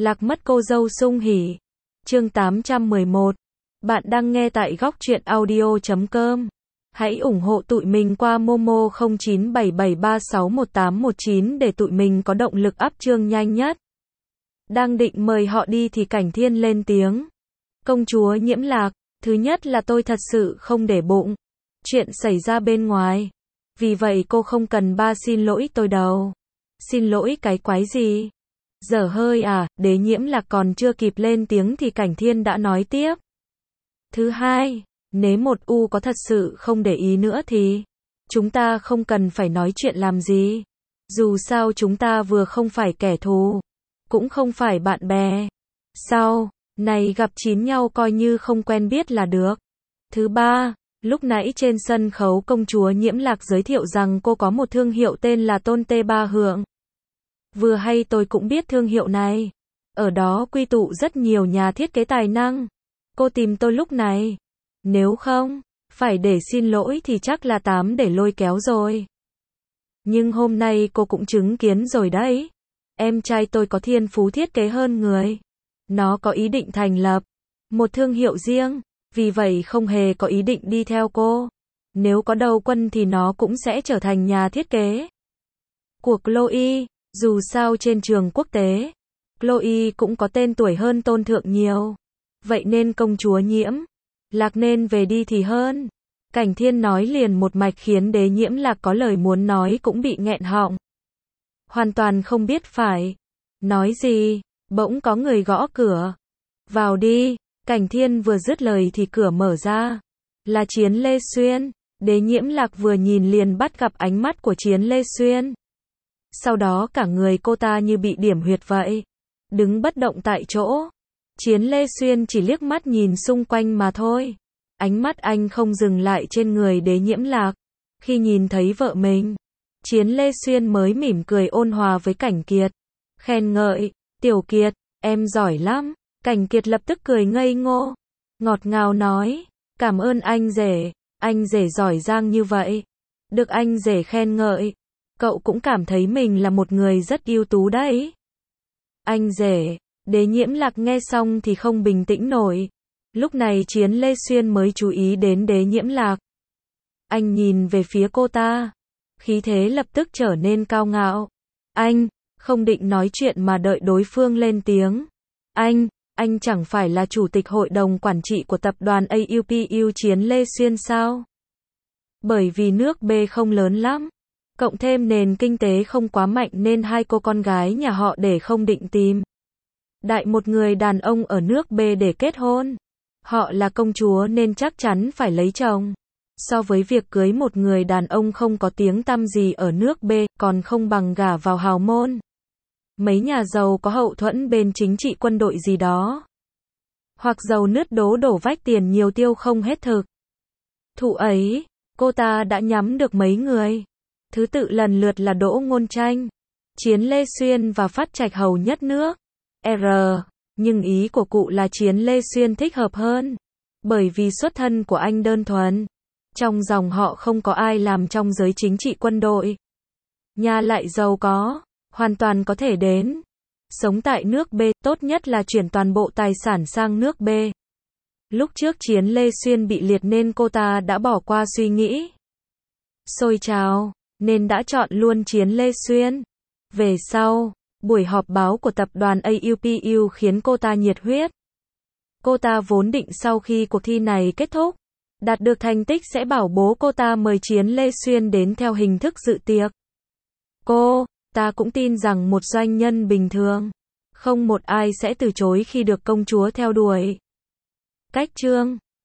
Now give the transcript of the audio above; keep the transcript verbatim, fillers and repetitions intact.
Lạc mất cô dâu sung hỉ. Chương tám trăm mười một. Bạn đang nghe tại góc truyện audio chấm com. Hãy ủng hộ tụi mình qua Momo không chín bảy bảy ba sáu một tám một chín để tụi mình có động lực up chương nhanh nhất. Đang định mời họ đi thì Cảnh Thiên lên tiếng. Công chúa Nhiễm Lạc, thứ nhất là tôi thật sự không để bụng chuyện xảy ra bên ngoài. Vì vậy cô không cần ba xin lỗi tôi đâu. Xin lỗi cái quái gì? Dở hơi à, Đế Nhiễm Lạc còn chưa kịp lên tiếng thì Cảnh Thiên đã nói tiếp. Thứ hai, nếu một U có thật sự không để ý nữa thì chúng ta không cần phải nói chuyện làm gì. Dù sao chúng ta vừa không phải kẻ thù, cũng không phải bạn bè. Sau này gặp chín nhau coi như không quen biết là được. Thứ ba, lúc nãy trên sân khấu công chúa Nhiễm Lạc giới thiệu rằng cô có một thương hiệu tên là Tôn Tê Ba Hượng. Vừa hay tôi cũng biết thương hiệu này. Ở đó quy tụ rất nhiều nhà thiết kế tài năng. Cô tìm tôi lúc này. Nếu không, phải để xin lỗi thì chắc là tám để lôi kéo rồi. Nhưng hôm nay cô cũng chứng kiến rồi đấy. Em trai tôi có thiên phú thiết kế hơn người. Nó có ý định thành lập một thương hiệu riêng, vì vậy không hề có ý định đi theo cô. Nếu có đầu quân thì nó cũng sẽ trở thành nhà thiết kế của Chloe. Dù sao trên trường quốc tế, Chloe cũng có tên tuổi hơn Tôn Thượng nhiều. Vậy nên công chúa Nhiễm Lạc nên về đi thì hơn. Cảnh Thiên nói liền một mạch khiến Đế Nhiễm Lạc có lời muốn nói cũng bị nghẹn họng. Hoàn toàn không biết phải nói gì. Bỗng có người gõ cửa. Vào đi. Cảnh Thiên vừa dứt lời thì cửa mở ra. Là Chiến Lê Xuyên. Đế Nhiễm Lạc vừa nhìn liền bắt gặp ánh mắt của Chiến Lê Xuyên. Sau đó cả người cô ta như bị điểm huyệt vậy. Đứng bất động tại chỗ. Chiến Lê Xuyên chỉ liếc mắt nhìn xung quanh mà thôi. Ánh mắt anh không dừng lại trên người Đế Nhiễm Lạc. Khi nhìn thấy vợ mình, Chiến Lê Xuyên mới mỉm cười ôn hòa với Cảnh Kiệt. Khen ngợi, Tiểu Kiệt, em giỏi lắm. Cảnh Kiệt lập tức cười ngây ngô. Ngọt ngào nói, cảm ơn anh rể, anh rể giỏi giang như vậy. Được anh rể khen ngợi, cậu cũng cảm thấy mình là một người rất ưu tú đấy. Anh rể. Đế Nhiễm Lạc nghe xong thì không bình tĩnh nổi. Lúc này Chiến Lê Xuyên mới chú ý đến Đế Nhiễm Lạc. Anh nhìn về phía cô ta. Khí thế lập tức trở nên cao ngạo. Anh, không định nói chuyện mà đợi đối phương lên tiếng. Anh, anh chẳng phải là chủ tịch hội đồng quản trị của tập đoàn a u pê u Chiến Lê Xuyên sao? Bởi vì nước B không lớn lắm. Cộng thêm nền kinh tế không quá mạnh nên hai cô con gái nhà họ để không định tìm đại một người đàn ông ở nước B để kết hôn. Họ là công chúa nên chắc chắn phải lấy chồng. So với việc cưới một người đàn ông không có tiếng tăm gì ở nước B, còn không bằng gả vào hào môn. Mấy nhà giàu có hậu thuẫn bên chính trị quân đội gì đó. Hoặc giàu nứt đố đổ vách tiền nhiều tiêu không hết thực. Thụ ấy, cô ta đã nhắm được mấy người. Thứ tự lần lượt là Đỗ Ngôn Tranh, Chiến Lê Xuyên và Phát Trạch Hầu Nhất Nước. R. Nhưng ý của cụ là Chiến Lê Xuyên thích hợp hơn. Bởi vì xuất thân của anh đơn thuần. Trong dòng họ không có ai làm trong giới chính trị quân đội. Nhà lại giàu có, hoàn toàn có thể đến sống tại nước B, tốt nhất là chuyển toàn bộ tài sản sang nước B. Lúc trước Chiến Lê Xuyên bị liệt nên cô ta đã bỏ qua suy nghĩ xôi trào, nên đã chọn luôn Chiến Lê Xuyên. Về sau, buổi họp báo của tập đoàn a u pê u khiến cô ta nhiệt huyết. Cô ta vốn định sau khi cuộc thi này kết thúc, đạt được thành tích sẽ bảo bố cô ta mời Chiến Lê Xuyên đến theo hình thức dự tiệc. Cô ta cũng tin rằng một doanh nhân bình thường, không một ai sẽ từ chối khi được công chúa theo đuổi. Cách chương